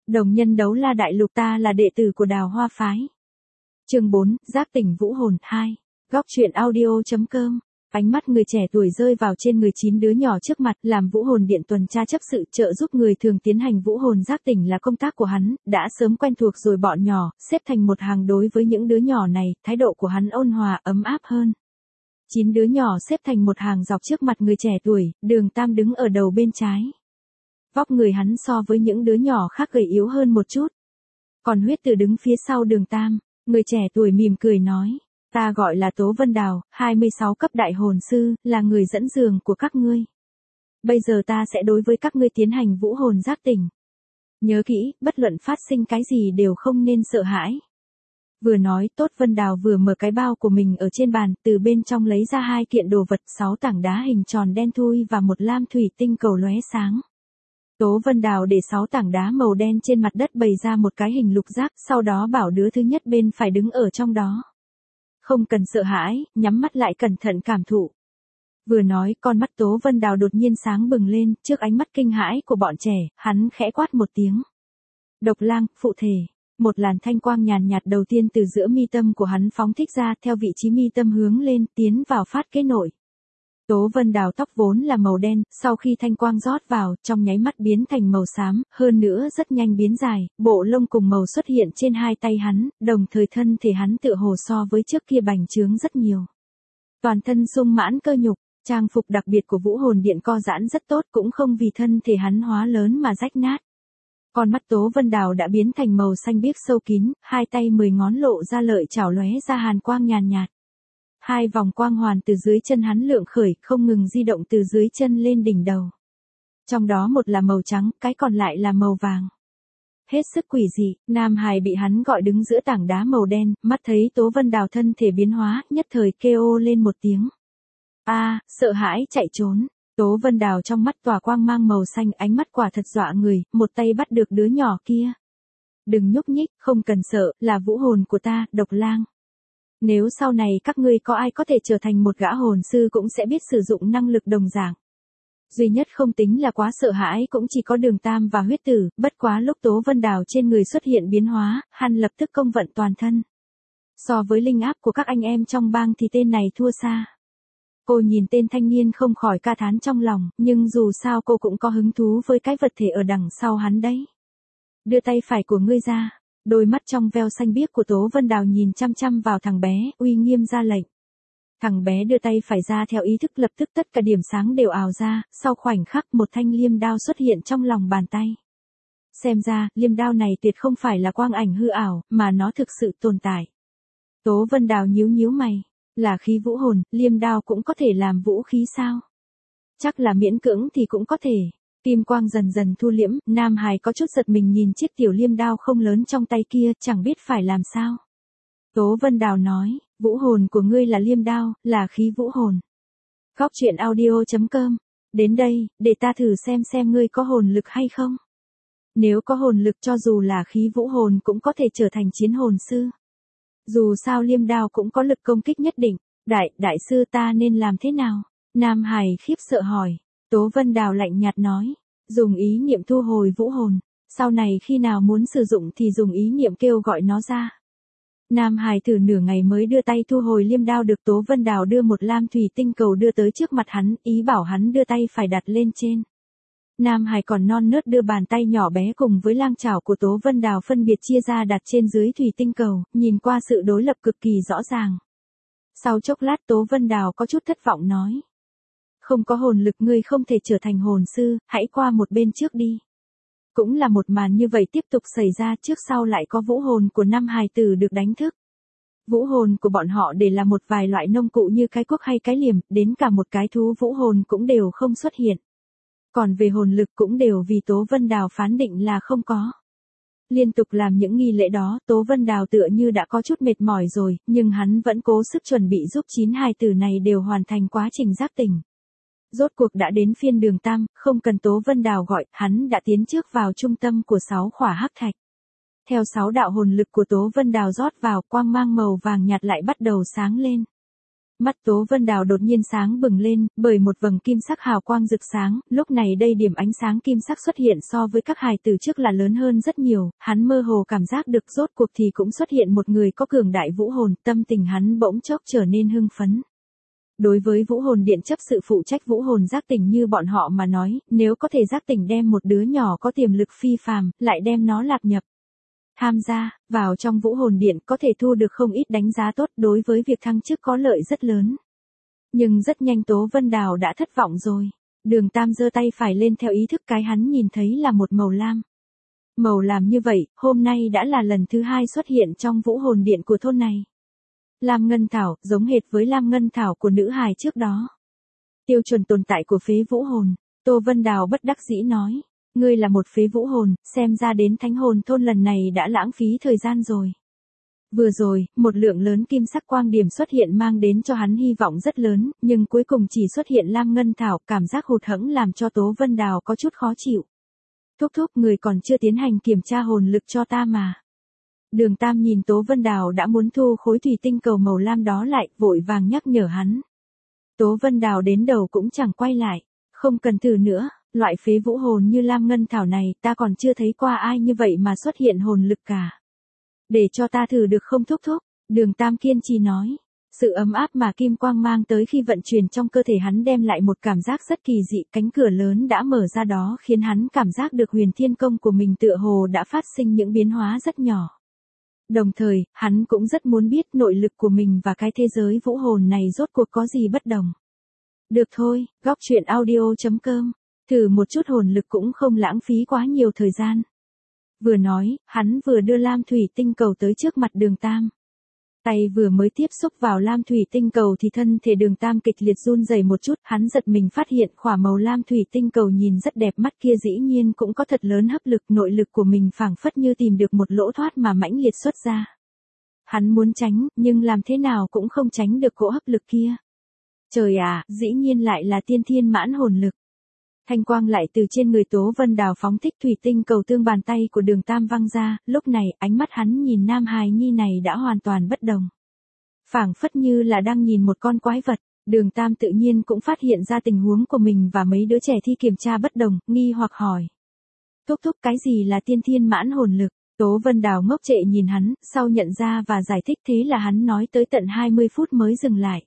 Đồng nhân đấu la đại lục, ta là đệ tử của Đào Hoa phái. Chương 4, giác tỉnh vũ hồn 2. Góc truyện audio.com. Ánh mắt người trẻ tuổi rơi vào trên người 9 đứa nhỏ trước mặt, làm vũ hồn điện tuần tra chấp sự trợ giúp người thường tiến hành vũ hồn giác tỉnh là công tác của hắn, đã sớm quen thuộc rồi bọn nhỏ, xếp thành một hàng đối với những đứa nhỏ này, thái độ của hắn ôn hòa, ấm áp hơn. 9 đứa nhỏ xếp thành một hàng dọc trước mặt người trẻ tuổi, Đường Tam đứng ở đầu bên trái. Vóc người hắn so với những đứa nhỏ khác gầy yếu hơn một chút. Còn Huyết Tử đứng phía sau Đường Tam, người trẻ tuổi mỉm cười nói. Ta gọi là Tố Vân Đào, 26 cấp đại hồn sư, là người dẫn đường của các ngươi. Bây giờ ta sẽ đối với các ngươi tiến hành vũ hồn giác tỉnh. Nhớ kỹ, bất luận phát sinh cái gì đều không nên sợ hãi. Vừa nói, Tốt Vân Đào vừa mở cái bao của mình ở trên bàn, từ bên trong lấy ra 2 kiện đồ vật, 6 tảng đá hình tròn đen thui và một lam thủy tinh cầu lóe sáng. Tố Vân Đào để 6 tảng đá màu đen trên mặt đất bày ra một cái hình lục giác, sau đó bảo đứa thứ nhất bên phải đứng ở trong đó. Không cần sợ hãi, nhắm mắt lại cẩn thận cảm thụ. Vừa nói, con mắt Tố Vân Đào đột nhiên sáng bừng lên, trước ánh mắt kinh hãi của bọn trẻ, hắn khẽ quát một tiếng. Độc lang, phụ thể. Một làn thanh quang nhàn nhạt đầu tiên từ giữa mi tâm của hắn phóng thích ra, theo vị trí mi tâm hướng lên, tiến vào phát kế nội. Tố Vân Đào tóc vốn là màu đen, sau khi thanh quang rót vào, trong nháy mắt biến thành màu xám, hơn nữa rất nhanh biến dài, bộ lông cùng màu xuất hiện trên 2 tay hắn, đồng thời thân thể hắn tựa hồ so với trước kia bành trướng rất nhiều. Toàn thân sung mãn cơ nhục, trang phục đặc biệt của vũ hồn điện co giãn rất tốt, cũng không vì thân thể hắn hóa lớn mà rách nát. Con mắt Tố Vân Đào đã biến thành màu xanh biếc sâu kín, 2 tay 10 ngón lộ ra lợi chảo lóe ra hàn quang nhàn nhạt. 2 vòng quang hoàn từ dưới chân hắn lượng khởi, không ngừng di động từ dưới chân lên đỉnh đầu. Trong đó một là màu trắng, cái còn lại là màu vàng. Hết sức quỷ dị, Nam Hải bị hắn gọi đứng giữa tảng đá màu đen, mắt thấy Tố Vân Đào thân thể biến hóa, nhất thời kêu lên một tiếng. Sợ hãi chạy trốn. Tố Vân Đào trong mắt tỏa quang mang màu xanh, ánh mắt quả thật dọa người, một tay bắt được đứa nhỏ kia. Đừng nhúc nhích, không cần sợ, là vũ hồn của ta, Độc Lang. Nếu sau này các ngươi có ai có thể trở thành một gã hồn sư cũng sẽ biết sử dụng năng lực đồng dạng. Duy nhất không tính là quá sợ hãi cũng chỉ có Đường Tam và Huyết Tử, bất quá lúc Tố Vân Đào trên người xuất hiện biến hóa, hắn lập tức công vận toàn thân. So với linh áp của các anh em trong bang thì tên này thua xa. Cô nhìn tên thanh niên không khỏi ca thán trong lòng, nhưng dù sao cô cũng có hứng thú với cái vật thể ở đằng sau hắn đấy. Đưa tay phải của ngươi ra. Đôi mắt trong veo xanh biếc của Tố Vân Đào nhìn chăm chăm vào thằng bé, uy nghiêm ra lệnh. Thằng bé đưa tay phải ra theo ý thức, lập tức tất cả điểm sáng đều ào ra, sau khoảnh khắc một thanh liêm đao xuất hiện trong lòng bàn tay. Xem ra, liêm đao này tuyệt không phải là quang ảnh hư ảo, mà nó thực sự tồn tại. Tố Vân Đào nhíu nhíu mày, là khí vũ hồn, liêm đao cũng có thể làm vũ khí sao? Chắc là miễn cưỡng thì cũng có thể. Kim quang dần dần thu liễm, Nam Hải có chút giật mình nhìn chiếc tiểu liêm đao không lớn trong tay kia, chẳng biết phải làm sao. Tố Vân Đào nói, vũ hồn của ngươi là liêm đao, là khí vũ hồn. Góc truyện audio.com. Đến đây, để ta thử xem ngươi có hồn lực hay không. Nếu có hồn lực cho dù là khí vũ hồn cũng có thể trở thành chiến hồn sư. Dù sao liêm đao cũng có lực công kích nhất định. Đại sư ta nên làm thế nào? Nam Hải khiếp sợ hỏi. Tố Vân Đào lạnh nhạt nói, dùng ý niệm thu hồi vũ hồn, sau này khi nào muốn sử dụng thì dùng ý niệm kêu gọi nó ra. Nam Hải thử nửa ngày mới đưa tay thu hồi liêm đao, được Tố Vân Đào đưa một lam thủy tinh cầu đưa tới trước mặt hắn, ý bảo hắn đưa tay phải đặt lên trên. Nam Hải còn non nớt đưa bàn tay nhỏ bé cùng với lang chảo của Tố Vân Đào phân biệt chia ra đặt trên dưới thủy tinh cầu, nhìn qua sự đối lập cực kỳ rõ ràng. Sau chốc lát Tố Vân Đào có chút thất vọng nói. Không có hồn lực ngươi không thể trở thành hồn sư, hãy qua một bên trước đi. Cũng là một màn như vậy tiếp tục xảy ra, trước sau lại có vũ hồn của 5 hài tử được đánh thức. Vũ hồn của bọn họ để là một vài loại nông cụ như cái cuốc hay cái liềm, đến cả một cái thú vũ hồn cũng đều không xuất hiện. Còn về hồn lực cũng đều vì Tố Vân Đào phán định là không có. Liên tục làm những nghi lễ đó, Tố Vân Đào tựa như đã có chút mệt mỏi rồi, nhưng hắn vẫn cố sức chuẩn bị giúp 9 hài tử này đều hoàn thành quá trình giác tỉnh. Rốt cuộc đã đến phiên Đường Tam, không cần Tố Vân Đào gọi, hắn đã tiến trước vào trung tâm của 6 khỏa hắc thạch. Theo 6 đạo hồn lực của Tố Vân Đào rót vào, quang mang màu vàng nhạt lại bắt đầu sáng lên. Mắt Tố Vân Đào đột nhiên sáng bừng lên, bởi một vầng kim sắc hào quang rực sáng, lúc này đây điểm ánh sáng kim sắc xuất hiện so với các hài từ trước là lớn hơn rất nhiều, hắn mơ hồ cảm giác được rốt cuộc thì cũng xuất hiện một người có cường đại vũ hồn, tâm tình hắn bỗng chốc trở nên hưng phấn. Đối với vũ hồn điện chấp sự phụ trách vũ hồn giác tỉnh như bọn họ mà nói, nếu có thể giác tỉnh đem một đứa nhỏ có tiềm lực phi phàm, lại đem nó lạp nhập. Tham gia, vào trong vũ hồn điện có thể thu được không ít đánh giá tốt đối với việc thăng chức có lợi rất lớn. Nhưng rất nhanh Tố Vân Đào đã thất vọng rồi. Đường Tam giơ tay phải lên theo ý thức cái hắn nhìn thấy là một màu lam. Màu lam như vậy, hôm nay đã là lần thứ 2 xuất hiện trong vũ hồn điện của thôn này. Lam Ngân Thảo, giống hệt với Lam Ngân Thảo của nữ hài trước đó. Tiêu chuẩn tồn tại của phế vũ hồn, Tô Vân Đào bất đắc dĩ nói. Ngươi là một phế vũ hồn, xem ra đến thánh hồn thôn lần này đã lãng phí thời gian rồi. Vừa rồi, một lượng lớn kim sắc quang điểm xuất hiện mang đến cho hắn hy vọng rất lớn, nhưng cuối cùng chỉ xuất hiện Lam Ngân Thảo, cảm giác hụt hẫng làm cho Tố Vân Đào có chút khó chịu. Thúc thúc, người còn chưa tiến hành kiểm tra hồn lực cho ta mà. Đường Tam nhìn Tố Vân Đào đã muốn thu khối thủy tinh cầu màu lam đó lại, vội vàng nhắc nhở hắn. Tố Vân Đào đến đầu cũng chẳng quay lại, không cần thử nữa. Loại phế vũ hồn như Lam Ngân Thảo này ta còn chưa thấy qua ai như vậy mà xuất hiện hồn lực cả. Để cho ta thử được không thúc thúc, Đường Tam kiên trì nói. Sự ấm áp mà kim quang mang tới khi vận chuyển trong cơ thể hắn đem lại một cảm giác rất kỳ dị, cánh cửa lớn đã mở ra đó khiến hắn cảm giác được huyền thiên công của mình tựa hồ đã phát sinh những biến hóa rất nhỏ. Đồng thời, hắn cũng rất muốn biết nội lực của mình và cái thế giới vũ hồn này rốt cuộc có gì bất đồng. Được thôi, góc truyện audio.com. Thử một chút hồn lực cũng không lãng phí quá nhiều thời gian. Vừa nói, hắn vừa đưa lam thủy tinh cầu tới trước mặt Đường Tam. Tay vừa mới tiếp xúc vào lam thủy tinh cầu thì thân thể Đường Tam kịch liệt run rẩy một chút, hắn giật mình phát hiện khỏa màu lam thủy tinh cầu nhìn rất đẹp mắt kia dĩ nhiên cũng có thật lớn hấp lực, nội lực của mình phảng phất như tìm được một lỗ thoát mà mãnh liệt xuất ra. Hắn muốn tránh, nhưng làm thế nào cũng không tránh được cỗ hấp lực kia. Trời à, dĩ nhiên lại là tiên thiên mãn hồn lực. Thanh quang lại từ trên người Tố Vân Đào phóng thích, thủy tinh cầu tương bàn tay của Đường Tam văng ra, lúc này ánh mắt hắn nhìn nam hài nhi này đã hoàn toàn bất đồng. Phảng phất như là đang nhìn một con quái vật, Đường Tam tự nhiên cũng phát hiện ra tình huống của mình và mấy đứa trẻ thi kiểm tra bất đồng, nghi hoặc hỏi. Thúc thúc, cái gì là tiên thiên mãn hồn lực? Tố Vân Đào ngốc trệ nhìn hắn, sau nhận ra và giải thích thế là hắn nói tới tận 20 phút mới dừng lại.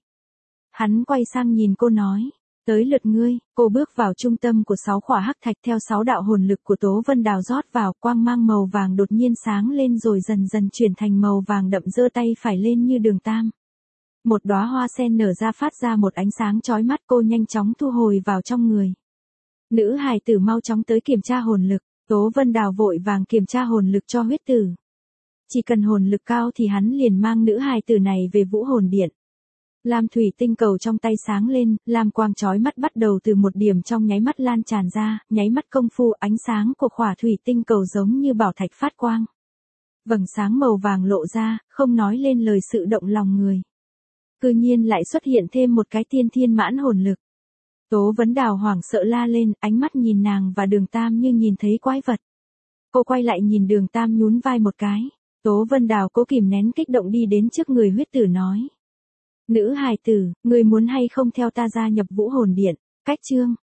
Hắn quay sang nhìn cô nói. Tới lượt ngươi, cô bước vào trung tâm của 6 khỏa hắc thạch theo 6 đạo hồn lực của Tố Vân Đào rót vào, quang mang màu vàng đột nhiên sáng lên rồi dần dần chuyển thành màu vàng đậm, giơ tay phải lên như Đường Tam. Một đóa hoa sen nở ra phát ra một ánh sáng chói mắt, cô nhanh chóng thu hồi vào trong người. Nữ hài tử mau chóng tới kiểm tra hồn lực, Tố Vân Đào vội vàng kiểm tra hồn lực cho huyết tử. Chỉ cần hồn lực cao thì hắn liền mang nữ hài tử này về vũ hồn điện. Lam thủy tinh cầu trong tay sáng lên, lam quang chói mắt bắt đầu từ một điểm trong nháy mắt lan tràn ra, nháy mắt công phu ánh sáng của khỏa thủy tinh cầu giống như bảo thạch phát quang. Vầng sáng màu vàng lộ ra, không nói lên lời sự động lòng người. Cư nhiên lại xuất hiện thêm một cái tiên thiên mãn hồn lực. Tố Vấn Đào hoảng sợ la lên, ánh mắt nhìn nàng và Đường Tam như nhìn thấy quái vật. Cô quay lại nhìn Đường Tam nhún vai một cái. Tố Vân Đào cố kìm nén kích động đi đến trước người huyết tử nói. Nữ hài tử, người muốn hay không theo ta gia nhập vũ hồn điện? Cách chương.